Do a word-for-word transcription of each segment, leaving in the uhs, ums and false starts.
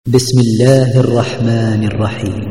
بسم الله الرحمن الرحيم.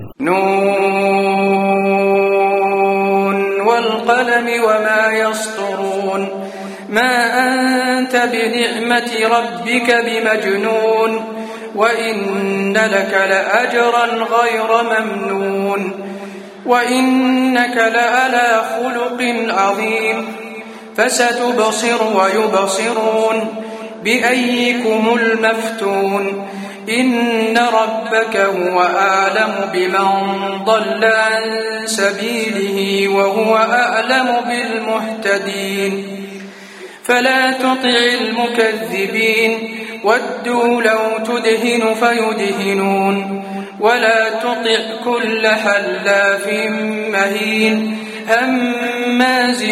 نون والقلم وما يسطرون. ما أنت بنعمة ربك بمجنون وإن لك لأجرا غير ممنون وإنك لعلى خلق عظيم. فستبصر ويبصرون بأيكم المفتون. إن ربك هو أعلم بمن ضل عن سبيله وهو أعلم بالمهتدين. فلا تطع المكذبين ودوا لو تدهن فيدهنون ولا تطع كل حلاف مهين هماز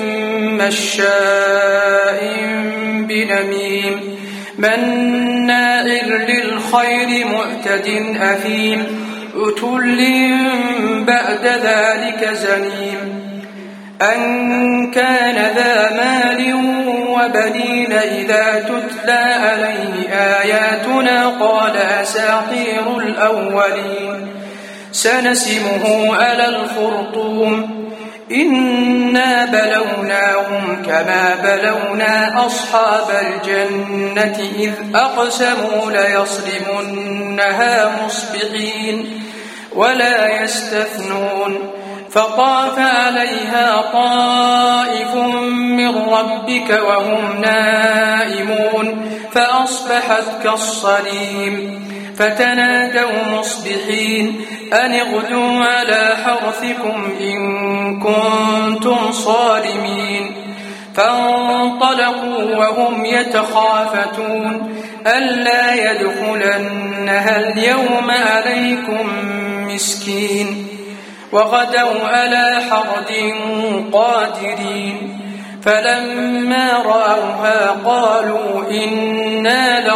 مشاء بنميم مناع للخير معتد أثيم عتل بعد ذلك زنيم. أن كان ذا مال وبنين إذا تتلى عليه آياتنا قال أساطير الأولين. سنسمه على الخرطوم. إنا بلوناهم كما بلونا أصحاب الجنة إذ أقسموا ليصرمنها مصبحين ولا يستثنون. فطاف عليها طائف من ربك وهم نائمون فأصبحت كالصريم. فتنادوا مصبحين أن اغدوا على حرثكم إن كنتم صارمين. فانطلقوا وهم يتخافتون ألا يدخلنها اليوم عليكم مسكين. وغدوا على حرد قادرين. فلما رأوها قالوا إنا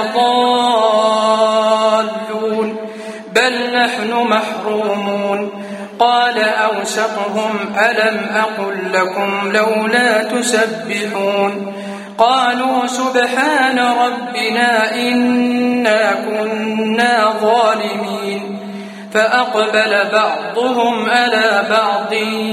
لضالون بل نحن محرومون. قال أوسطهم ألم أقل لكم لولا تسبحون. قالوا سبحان ربنا إنا كنا ظالمين. فأقبل بعضهم على بعض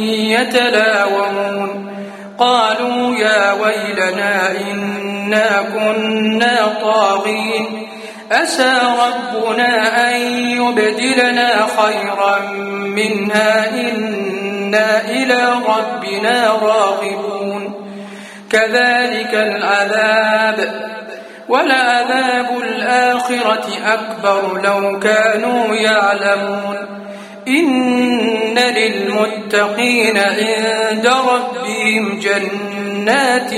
يتلاومون قالوا يا ويلنا إنا كنا طاغين. أسى ربنا أن يبدلنا خيرا منها إنا إلى ربنا راغبون. كذلك العذاب ولعذاب الآخرة أكبر لو كانوا يعلمون. إن للمتقين عند ربهم جنات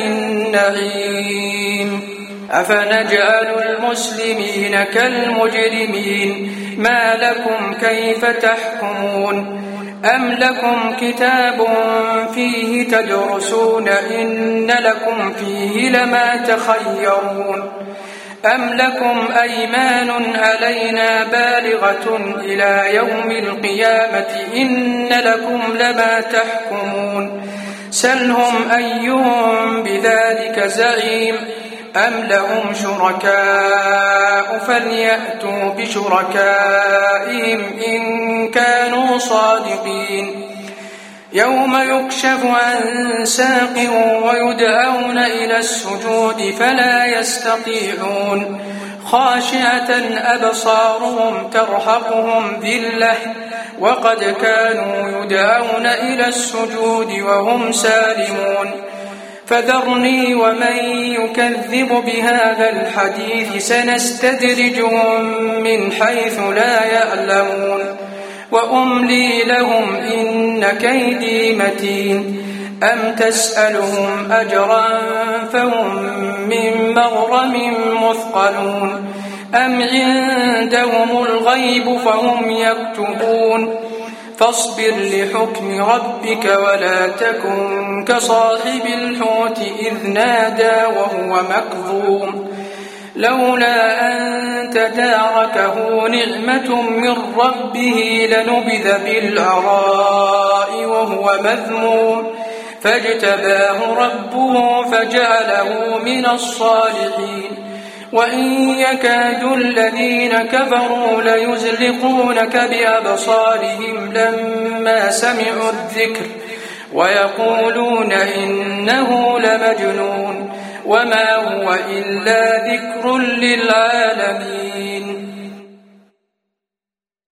النعيم. أفنجعل المسلمين كالمجرمين ما لكم كيف تحكمون. أم لكم كتاب فيه تدرسون إن لكم فيه لما تخيرون. أم لكم أيمان علينا بالغة إلى يوم القيامة إن لكم لما تحكمون. سلهم أيهم بذلك زعيم. أم لهم شركاء فليأتوا بشركائهم إن كانوا صادقين. يوم يكشف عن ساق ويدعون إلى السجود فلا يستطيعون. خاشعة أبصارهم ترهقهم ذلة وقد كانوا يدعون إلى السجود وهم سالمون. فذرني ومن يكذب بهذا الحديث سنستدرجهم من حيث لا يعلمون وأملي لهم إن كيدي متين. أم تسألهم أجرا فهم من مغرم مثقلون أم عندهم الغيب فهم يكتبون. فاصبر لحكم ربك ولا تكن كصاحب الحوت إذ نادى وهو مكظوم لولا أن تداركه نعمة من ربه لنبذ بالعراء وهو مذموم فاجتباه ربه فجعله من الصالحين. وإن يكاد الذين كفروا ليزلقونك بأبصارهم لما سمعوا الذكر ويقولون إنه لمجنون وما هو إلا ذكر للعالمين.